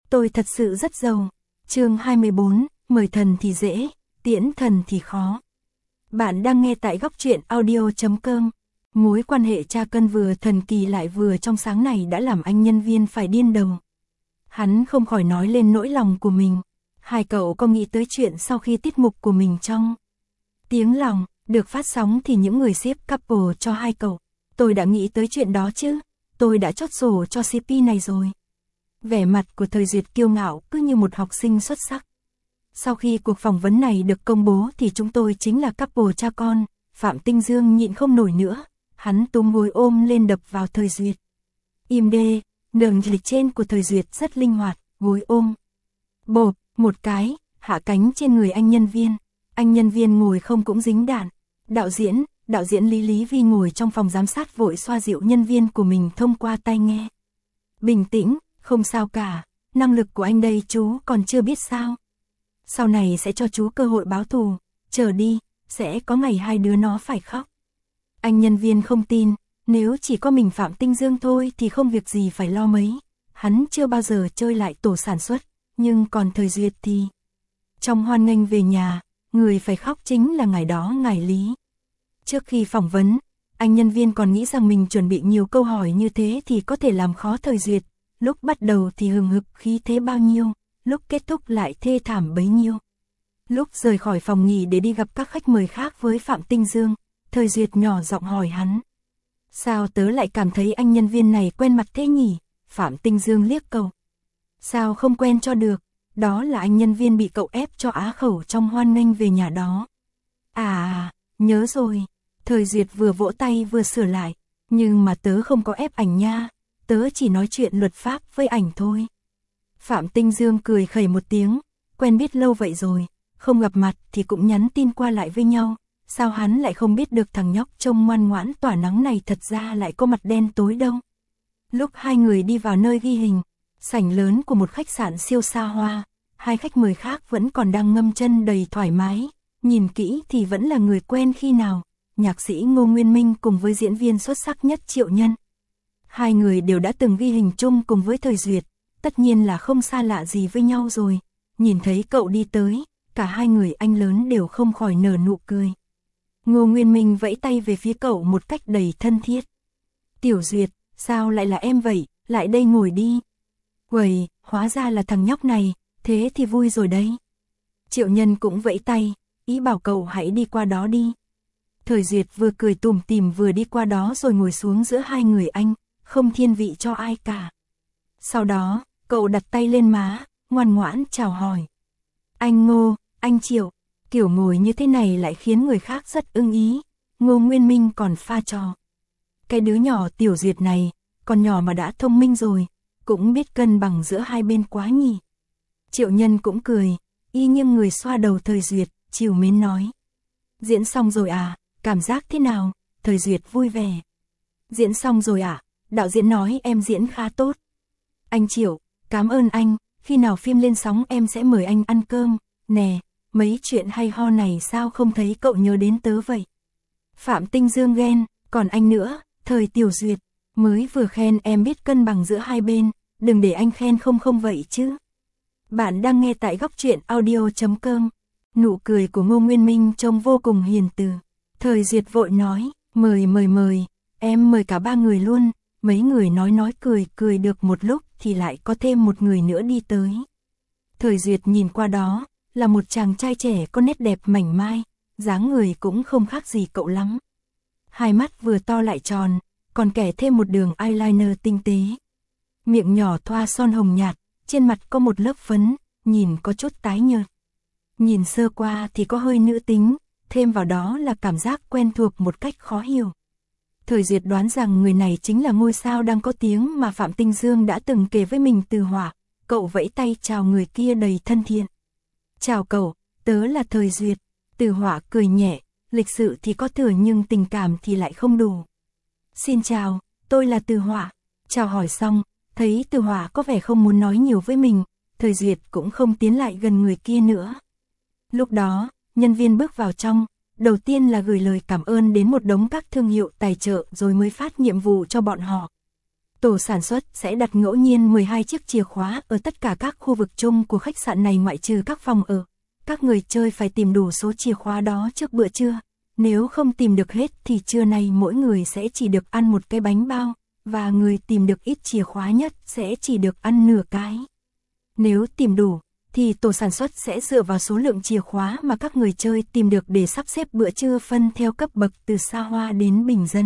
Tôi thật sự rất giàu. Chương 24, mời thần thì dễ, tiễn thần thì khó. Bạn đang nghe tại góc truyện audio.com. Mối quan hệ cha con vừa thần kỳ lại vừa trong sáng này đã làm anh nhân viên phải điên đầu. Hắn không khỏi nói lên nỗi lòng của mình. Hai cậu có nghĩ tới chuyện sau khi tiết mục của mình trong Tiếng Lòng được phát sóng thì những người xếp couple cho hai cậu. Tôi đã nghĩ tới chuyện đó chứ. Tôi đã chốt sổ cho CP này rồi. Vẻ mặt của Thời Duyệt kiêu ngạo cứ như một học sinh xuất sắc. Sau khi cuộc phỏng vấn này được công bố thì chúng tôi chính là couple cha con. Phạm Tinh Dương nhịn không nổi nữa. Hắn túm gối ôm lên đập vào Thời Duyệt. Im đê, đường lịch trên của Thời Duyệt rất linh hoạt, gối ôm. Bộp, một cái, hạ cánh trên người anh nhân viên. Anh nhân viên ngồi không cũng dính đạn. Đạo diễn Lý Vi ngồi trong phòng giám sát vội xoa dịu nhân viên của mình thông qua tai nghe. Bình tĩnh, không sao cả, năng lực của anh đây chú còn chưa biết sao. Sau này sẽ cho chú cơ hội báo thù, chờ đi, sẽ có ngày hai đứa nó phải khóc. Anh nhân viên không tin, nếu chỉ có mình Phạm Tinh Dương thôi thì không việc gì phải lo mấy. Hắn chưa bao giờ chơi lại tổ sản xuất, nhưng còn Thời Duyệt thì... Trong hoan nghênh về nhà, người phải khóc chính là ngày đó ngài Lý. Trước khi phỏng vấn, anh nhân viên còn nghĩ rằng mình chuẩn bị nhiều câu hỏi như thế thì có thể làm khó Thời Duyệt. Lúc bắt đầu thì hừng hực khí thế bao nhiêu, lúc kết thúc lại thê thảm bấy nhiêu. Lúc rời khỏi phòng nghỉ để đi gặp các khách mời khác với Phạm Tinh Dương, Thời Duyệt nhỏ giọng hỏi hắn. Sao tớ lại cảm thấy anh nhân viên này quen mặt thế nhỉ? Phạm Tinh Dương liếc cậu. Sao không quen cho được, đó là anh nhân viên bị cậu ép cho á khẩu trong hoan nghênh về nhà đó. À, nhớ rồi. Thời Duyệt vừa vỗ tay vừa sửa lại. Nhưng mà tớ không có ép ảnh nha. Tớ chỉ nói chuyện luật pháp với ảnh thôi. Phạm Tinh Dương cười khẩy một tiếng. Quen biết lâu vậy rồi. Không gặp mặt thì cũng nhắn tin qua lại với nhau. Sao hắn lại không biết được thằng nhóc trông ngoan ngoãn tỏa nắng này thật ra lại có mặt đen tối đâu. Lúc hai người đi vào nơi ghi hình, sảnh lớn của một khách sạn siêu xa hoa, hai khách mời khác vẫn còn đang ngâm chân đầy thoải mái. Nhìn kỹ thì vẫn là người quen khi nào. Nhạc sĩ Ngô Nguyên Minh cùng với diễn viên xuất sắc nhất Triệu Nhân. Hai người đều đã từng ghi hình chung cùng với Thời Duyệt, tất nhiên là không xa lạ gì với nhau rồi. Nhìn thấy cậu đi tới, cả hai người anh lớn đều không khỏi nở nụ cười. Ngô Nguyên Minh vẫy tay về phía cậu một cách đầy thân thiết. Tiểu Duyệt, sao lại là em vậy, lại đây ngồi đi. Uầy, hóa ra là thằng nhóc này, thế thì vui rồi đấy. Triệu Nhân cũng vẫy tay, ý bảo cậu hãy đi qua đó đi. Thời Duyệt vừa cười tủm tỉm vừa đi qua đó rồi ngồi xuống giữa hai người anh, không thiên vị cho ai cả. Sau đó, cậu đặt tay lên má, ngoan ngoãn chào hỏi. Anh Ngô, anh Triệu, kiểu ngồi như thế này lại khiến người khác rất ưng ý. Ngô Nguyên Minh còn pha trò. Cái đứa nhỏ Tiểu Duyệt này, còn nhỏ mà đã thông minh rồi, cũng biết cân bằng giữa hai bên quá nhỉ. Triệu Nhân cũng cười, y nghiêng người xoa đầu Thời Duyệt, trìu mến nói. Diễn xong rồi à, cảm giác thế nào? Thời Duyệt vui vẻ. Diễn xong rồi à, đạo diễn nói em diễn khá tốt. Anh Triệu, cảm ơn anh, khi nào phim lên sóng em sẽ mời anh ăn cơm. Nè, mấy chuyện hay ho này sao không thấy cậu nhớ đến tớ vậy? Phạm Tinh Dương ghen, còn anh nữa, Thời Tiểu Duyệt, mới vừa khen em biết cân bằng giữa hai bên, đừng để anh khen không vậy chứ. Bạn đang nghe tại góc truyện audio.com. Nụ cười của Ngô Nguyên Minh trông vô cùng hiền từ. Thời Duyệt vội nói, mời, em mời cả ba người luôn. Mấy người nói cười được một lúc thì lại có thêm một người nữa đi tới. Thời Duyệt nhìn qua đó, là một chàng trai trẻ có nét đẹp mảnh mai, dáng người cũng không khác gì cậu lắm. Hai mắt vừa to lại tròn, còn kẻ thêm một đường eyeliner tinh tế. Miệng nhỏ thoa son hồng nhạt, trên mặt có một lớp phấn, nhìn có chút tái nhợt. Nhìn sơ qua thì có hơi nữ tính, thêm vào đó là cảm giác quen thuộc một cách khó hiểu. Thời Duyệt đoán rằng người này chính là ngôi sao đang có tiếng mà Phạm Tinh Dương đã từng kể với mình từ Hỏa. Cậu vẫy tay chào người kia đầy thân thiện. Chào cậu, tớ là Thời Duyệt. Từ Hỏa cười nhẹ, lịch sự thì có thừa nhưng tình cảm thì lại không đủ. Xin chào, tôi là Từ Hỏa. Chào hỏi xong, thấy Từ Hỏa có vẻ không muốn nói nhiều với mình, Thời Duyệt cũng không tiến lại gần người kia nữa. Lúc đó, nhân viên bước vào trong, đầu tiên là gửi lời cảm ơn đến một đống các thương hiệu tài trợ rồi mới phát nhiệm vụ cho bọn họ. Tổ sản xuất sẽ đặt ngẫu nhiên 12 chiếc chìa khóa ở tất cả các khu vực chung của khách sạn này ngoại trừ các phòng ở. Các người chơi phải tìm đủ số chìa khóa đó trước bữa trưa. Nếu không tìm được hết thì trưa nay mỗi người sẽ chỉ được ăn một cái bánh bao, và người tìm được ít chìa khóa nhất sẽ chỉ được ăn nửa cái. Nếu tìm đủ, thì tổ sản xuất sẽ dựa vào số lượng chìa khóa mà các người chơi tìm được để sắp xếp bữa trưa phân theo cấp bậc từ xa hoa đến bình dân.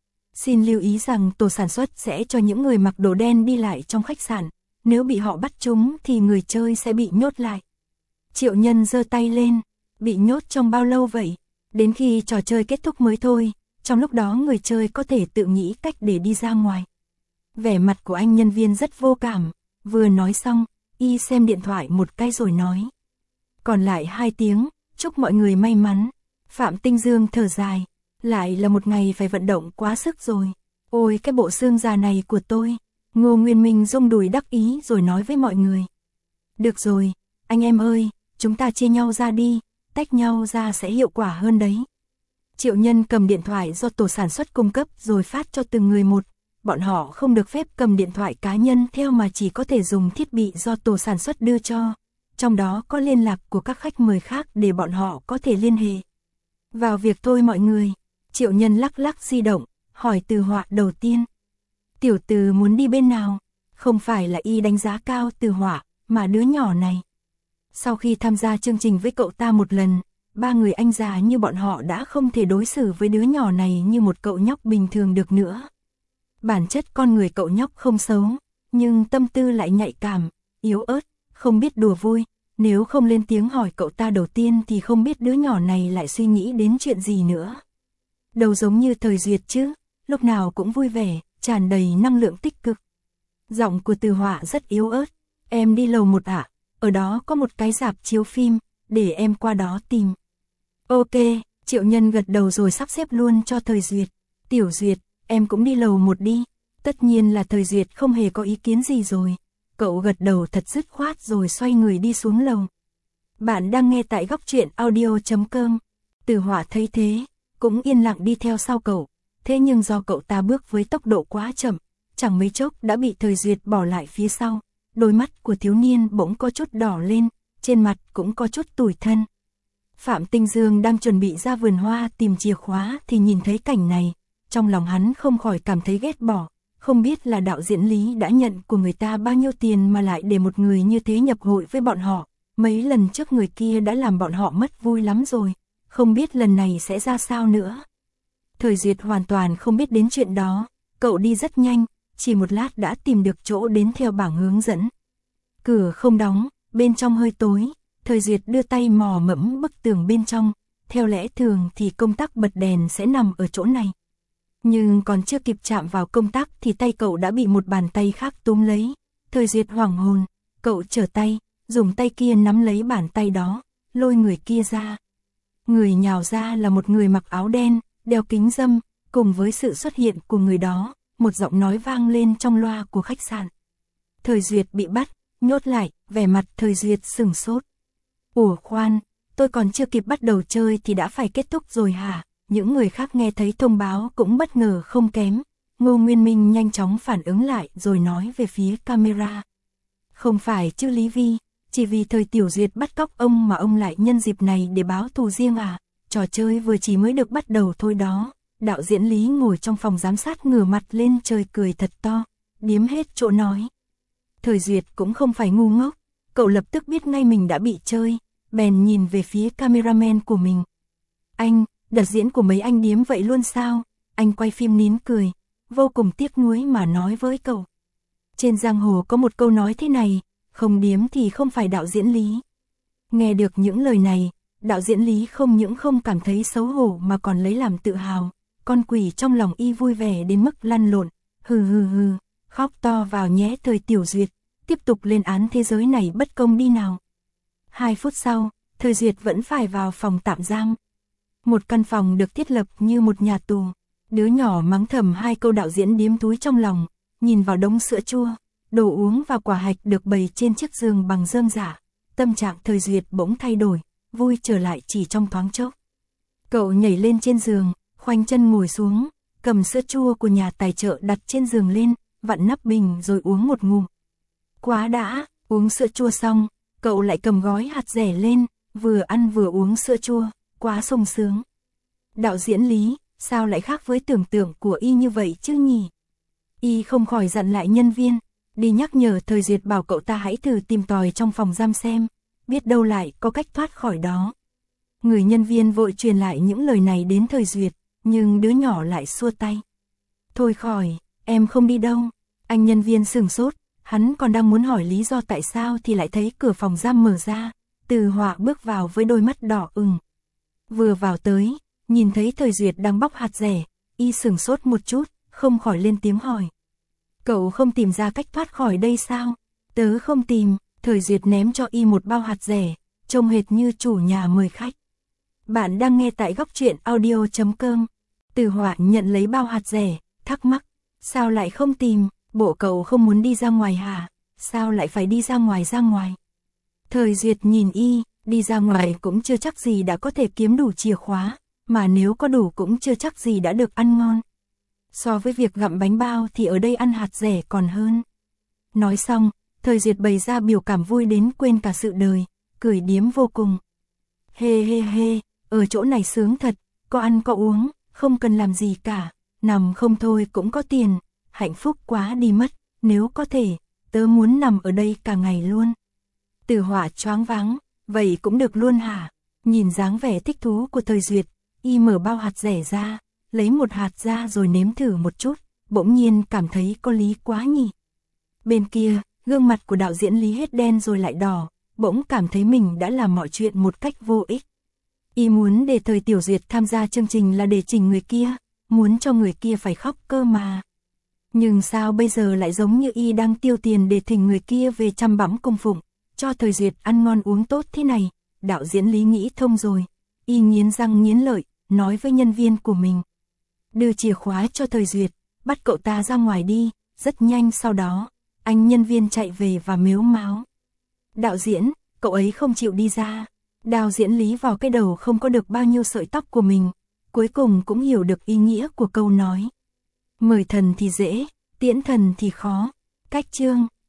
Xin lưu ý rằng tổ sản xuất sẽ cho những người mặc đồ đen đi lại trong khách sạn, nếu bị họ bắt chúng thì người chơi sẽ bị nhốt lại. Triệu Nhân giơ tay lên, bị nhốt trong bao lâu vậy? Đến khi trò chơi kết thúc mới thôi, trong lúc đó người chơi có thể tự nghĩ cách để đi ra ngoài. Vẻ mặt của anh nhân viên rất vô cảm, vừa nói xong, y xem điện thoại một cái rồi nói. Còn lại 2 tiếng, chúc mọi người may mắn. Phạm Tinh Dương thở dài, lại là một ngày phải vận động quá sức rồi. Ôi cái bộ xương già này của tôi. Ngô Nguyên Minh rung đùi đắc ý rồi nói với mọi người. Được rồi, anh em ơi, chúng ta chia nhau ra đi, tách nhau ra sẽ hiệu quả hơn đấy. Triệu Nhân cầm điện thoại do tổ sản xuất cung cấp rồi phát cho từng người một. Bọn họ không được phép cầm điện thoại cá nhân theo mà chỉ có thể dùng thiết bị do tổ sản xuất đưa cho. Trong đó có liên lạc của các khách mời khác để bọn họ có thể liên hệ. Vào việc thôi mọi người. Triệu Nhân lắc lắc di động, hỏi Từ Họa đầu tiên. Tiểu Từ muốn đi bên nào? Không phải là y đánh giá cao Từ Họa, mà đứa nhỏ này. Sau khi tham gia chương trình với cậu ta một lần, 3 người anh già như bọn họ đã không thể đối xử với đứa nhỏ này như một cậu nhóc bình thường được nữa. Bản chất con người cậu nhóc không xấu, nhưng tâm tư lại nhạy cảm, yếu ớt, không biết đùa vui. Nếu không lên tiếng hỏi cậu ta đầu tiên thì không biết đứa nhỏ này lại suy nghĩ đến chuyện gì nữa. Đâu giống như Thời Duyệt chứ, lúc nào cũng vui vẻ, tràn đầy năng lượng tích cực. Giọng của Từ Họa rất yếu ớt. Em đi lầu 1 ạ, ở đó có một cái rạp chiếu phim, để em qua đó tìm. Ok, Triệu Nhân gật đầu rồi sắp xếp luôn cho Thời Duyệt. Tiểu Duyệt, em cũng đi lầu 1 đi. Tất nhiên là Thời Duyệt không hề có ý kiến gì rồi. Cậu gật đầu thật dứt khoát rồi xoay người đi xuống lầu. Bạn đang nghe tại góc truyện audio.com. Từ Họa thấy thế, cũng yên lặng đi theo sau cậu. Thế nhưng do cậu ta bước với tốc độ quá chậm, chẳng mấy chốc đã bị Thời Duyệt bỏ lại phía sau. Đôi mắt của thiếu niên bỗng có chút đỏ lên, trên mặt cũng có chút tủi thân. Phạm Tinh Dương đang chuẩn bị ra vườn hoa tìm chìa khóa thì nhìn thấy cảnh này. Trong lòng hắn không khỏi cảm thấy ghét bỏ. Không biết là đạo diễn Lý đã nhận của người ta bao nhiêu tiền mà lại để một người như thế nhập hội với bọn họ. Mấy lần trước người kia đã làm bọn họ mất vui lắm rồi. Không biết lần này sẽ ra sao nữa. Thời Duyệt hoàn toàn không biết đến chuyện đó. Cậu đi rất nhanh, chỉ một lát đã tìm được chỗ đến theo bảng hướng dẫn. Cửa không đóng, bên trong hơi tối. Thời Duyệt đưa tay mò mẫm bức tường bên trong. Theo lẽ thường thì công tắc bật đèn sẽ nằm ở chỗ này. Nhưng còn chưa kịp chạm vào công tắc thì tay cậu đã bị một bàn tay khác túm lấy. Thời Duyệt hoảng hồn, cậu trở tay, dùng tay kia nắm lấy bàn tay đó, lôi người kia ra. Người nhào ra là một người mặc áo đen, đeo kính râm, cùng với sự xuất hiện của người đó, một giọng nói vang lên trong loa của khách sạn. Thời Duyệt bị bắt, nhốt lại, vẻ mặt Thời Duyệt sửng sốt. Ủa khoan, tôi còn chưa kịp bắt đầu chơi thì đã phải kết thúc rồi hả? Những người khác nghe thấy thông báo cũng bất ngờ không kém. Ngô Nguyên Minh nhanh chóng phản ứng lại rồi nói về phía camera. Không phải chứ Lý Vi, chỉ vì Thời Tiểu Duyệt bắt cóc ông mà ông lại nhân dịp này để báo thù riêng à? Trò chơi vừa chỉ mới được bắt đầu thôi đó. Đạo diễn Lý ngồi trong phòng giám sát ngửa mặt lên trời cười thật to, điếm hết chỗ nói. Thời Duyệt cũng không phải ngu ngốc, cậu lập tức biết ngay mình đã bị chơi, bèn nhìn về phía cameraman của mình. Anh, đặt diễn của mấy anh điếm vậy luôn sao? Anh quay phim nín cười, vô cùng tiếc nuối mà nói với cậu. Trên giang hồ có một câu nói thế này, không điếm thì không phải đạo diễn Lý. Nghe được những lời này, đạo diễn Lý không những không cảm thấy xấu hổ mà còn lấy làm tự hào. Con quỷ trong lòng y vui vẻ đến mức lăn lộn, hừ hừ hừ, khóc to vào nhé Thời Tiểu Duyệt, tiếp tục lên án thế giới này bất công đi nào. 2 phút sau, Thời Duyệt vẫn phải vào phòng tạm giam. Một căn phòng được thiết lập như một nhà tù. Đứa nhỏ mắng thầm 2 câu đạo diễn điếm túi trong lòng, nhìn vào đống sữa chua, đồ uống và quả hạch được bày trên chiếc giường bằng rơm rả. Tâm trạng Thời Duyệt bỗng thay đổi, vui trở lại chỉ trong thoáng chốc. Cậu nhảy lên trên giường, khoanh chân ngồi xuống, cầm sữa chua của nhà tài trợ đặt trên giường lên, vặn nắp bình rồi uống một ngụm. Quá đã, uống sữa chua xong, cậu lại cầm gói hạt dẻ lên, vừa ăn vừa uống sữa chua, quá sung sướng. Đạo diễn Lý, sao lại khác với tưởng tượng của y như vậy chứ nhỉ? Y không khỏi dặn lại nhân viên, đi nhắc nhở Thời Duyệt bảo cậu ta hãy thử tìm tòi trong phòng giam xem, biết đâu lại có cách thoát khỏi đó. Người nhân viên vội truyền lại những lời này đến Thời Duyệt, nhưng đứa nhỏ lại xua tay. Thôi khỏi, em không đi đâu. Anh nhân viên sửng sốt, hắn còn đang muốn hỏi lý do tại sao thì lại thấy cửa phòng giam mở ra, Từ Họa bước vào với đôi mắt đỏ ửng. Vừa vào tới, nhìn thấy Thời Duyệt đang bóc hạt dẻ, y sửng sốt một chút, không khỏi lên tiếng hỏi. Cậu không tìm ra cách thoát khỏi đây sao? Tớ không tìm. Thời Duyệt ném cho y một bao hạt dẻ, trông hệt như chủ nhà mời khách. Bạn đang nghe tại góc truyện audio.com. Từ Họa nhận lấy bao hạt dẻ, thắc mắc. Sao lại không tìm? Bộ cậu không muốn đi ra ngoài hả? Sao lại phải đi ra ngoài? Thời Duyệt nhìn y, đi ra ngoài cũng chưa chắc gì đã có thể kiếm đủ chìa khóa, mà nếu có đủ cũng chưa chắc gì đã được ăn ngon. So với việc gặm bánh bao thì ở đây ăn hạt dẻ còn hơn. Nói xong, Thời Duyệt bày ra biểu cảm vui đến quên cả sự đời, cười điếm vô cùng. Hê, ở chỗ này sướng thật, có ăn có uống, không cần làm gì cả, nằm không thôi cũng có tiền, hạnh phúc quá đi mất, nếu có thể, tớ muốn nằm ở đây cả ngày luôn. Từ Họa choáng váng, vậy cũng được luôn hả? Nhìn dáng vẻ thích thú của Thời Duyệt, y mở bao hạt dẻ ra, lấy một hạt ra rồi nếm thử một chút, bỗng nhiên cảm thấy có lý quá nhỉ. Bên kia, gương mặt của đạo diễn Lý hết đen rồi lại đỏ, bỗng cảm thấy mình đã làm mọi chuyện một cách vô ích. Y muốn để Thời Tiểu Duyệt tham gia chương trình là để chỉnh người kia, muốn cho người kia phải khóc cơ mà. Nhưng sao bây giờ lại giống như y đang tiêu tiền để thỉnh người kia về chăm bẵm cung phụng, cho Thời Duyệt ăn ngon uống tốt thế này. Đạo diễn Lý nghĩ thông rồi, y nghiến răng nghiến lợi, nói với nhân viên của mình. Đưa chìa khóa cho Thời Duyệt, bắt cậu ta ra ngoài đi. Rất nhanh sau đó, anh nhân viên chạy về và mếu máo. Đạo diễn, cậu ấy không chịu đi ra. Đạo diễn Lý vào cái đầu không có được bao nhiêu sợi tóc của mình, cuối cùng cũng hiểu được ý nghĩa của câu nói. Mời thần thì dễ, tiễn thần thì khó. Cách chương